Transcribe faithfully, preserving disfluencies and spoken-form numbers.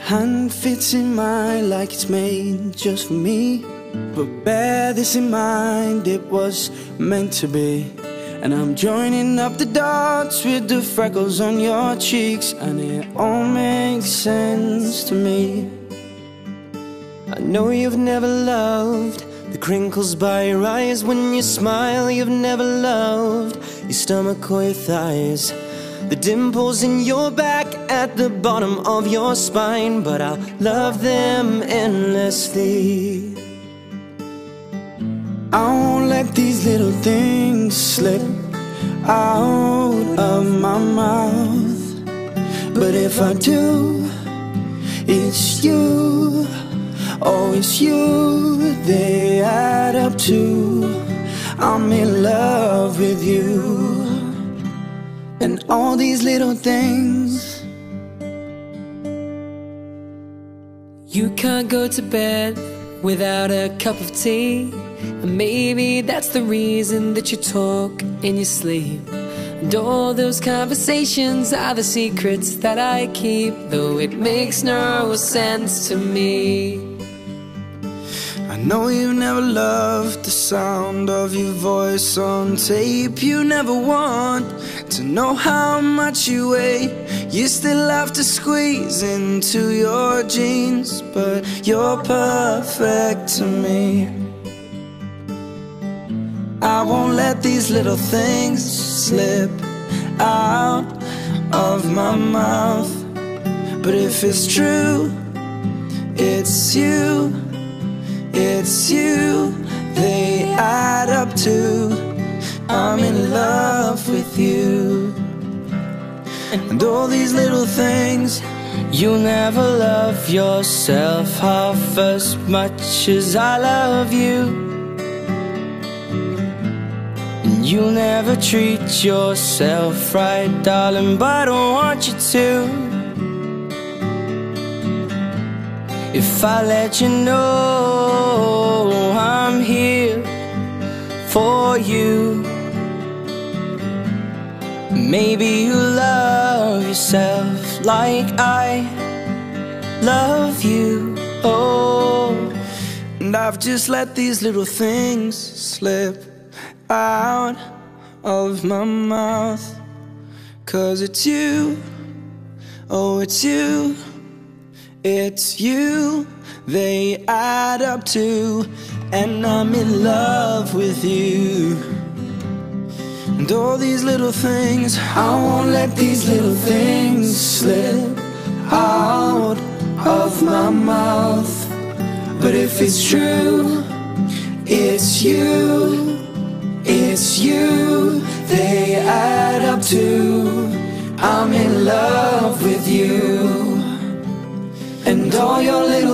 hand fits in mine like it's made just for me. But bear this in mind, it was meant to be. And I'm joining up the dots with the freckles on your cheeks, and it all makes sense to me. I know you've never loved the crinkles by your eyes when you smile. You've never loved your stomach or your thighs, the dimples in your back at the bottom of your spine. But I'll love them endlessly. I won't let these little things slip out of my mouth. But if I do, it's you, oh it's you, they add up to I'm in love with you. And all these little things. You can't go to bed without a cup of tea, and maybe that's the reason that you talk in your sleep. And all those conversations are the secrets that I keep, though it makes no sense to me. I know you never loved the sound of your voice on tape. You never want to know how much you weigh. You still have to squeeze into your jeans, but you're perfect to me. I won't let these little things slip out of my mouth. But if it's true, it's you, it's you, they add up to I'm in love with you. And all these little things. You'll never love yourself half as much as I love you. And you'll never treat yourself right, darling, but I don't want you to. If I let you know I'm here for you, maybe you love yourself like I love you. Oh, and I've just let these little things slip out of my mouth. 'Cause it's you, oh it's you, it's you, they add up to, and I'm in love with you. And all these little things, I won't let these little things slip out of my mouth. But if it's true, it's you, it's you, they add up to I'm in love with you. And all your little